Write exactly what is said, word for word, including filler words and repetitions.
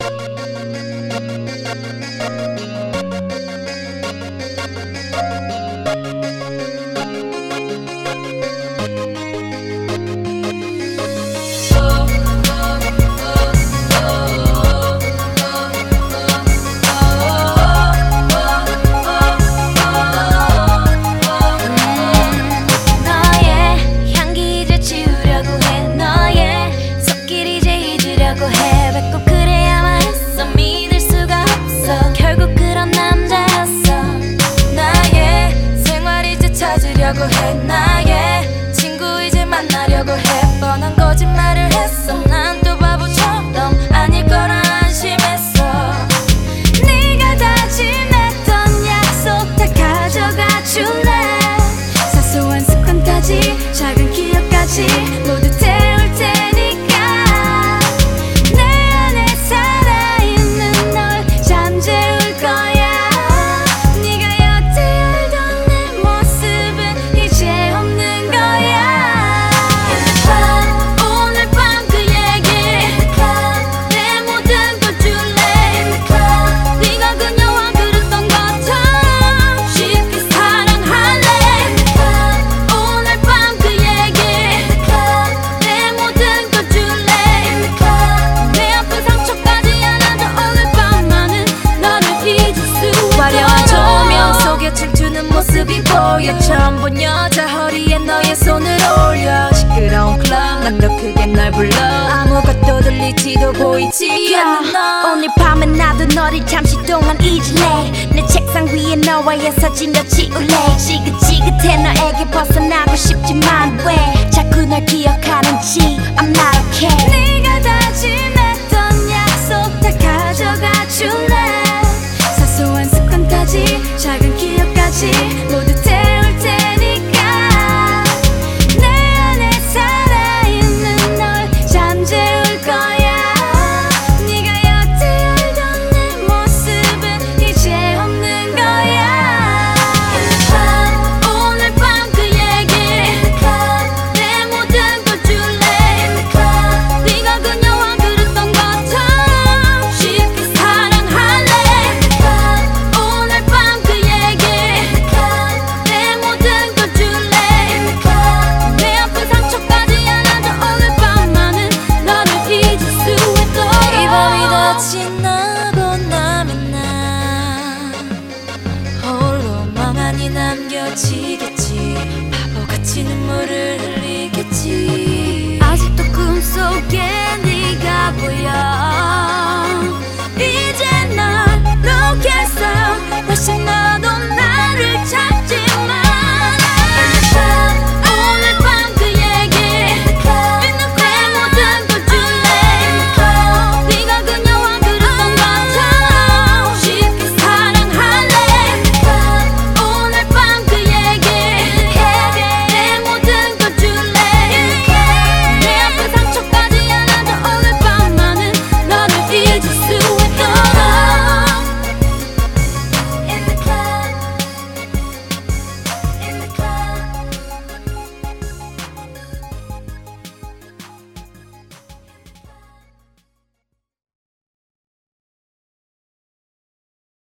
찾으려고 해. 나의 친구 이제 만나려고 해. 뻔한 거짓말을 했어. 난 또 바보처럼 아닐 거라 안심했어. 네가 다짐했던 약속 다 가져가 줄래. 사소한 습관까지 작은 기억까지 모두 태울 테니까 내 안에 살아있는 널 잠재울 거야. 모습이 보여. 처음 본 여자 허리에 너의 손을 올려. 시끄러운 클럽 난 더 크게 널 불러. 아무것도 들리지도 보이지 않는 너. 오늘 밤은 나도 너를 잠시 동안 잊을래. 내 책상 위에 너와의 사진 더 지울래. 지긋지긋해 너에게 벗어나고 싶지만 왜 자꾸 널 기억하는지 I'm not okay. 네가 다짐했던 약속 다 가져가 줄래. 사소한 습관까지 작은 기억까지 모두 태울 테니까 내 안에 살아있는 널 잠재울 거야. 네가 여태 알던 내 모습은 이제 없는 거야. 오늘 밤 그 얘기 내 모든 걸 줄래. 네가 그녀와 그랬던 것처럼 쉽게 사랑할래. 오늘 밤 그 얘기 내 모든 걸 줄래. 내 아픈 상처까지 안아줘. 오늘 밤만은 너를 잊을 수 있도록. 이 밤이 다 지나고 나면 나 홀로 멍하니 남겨지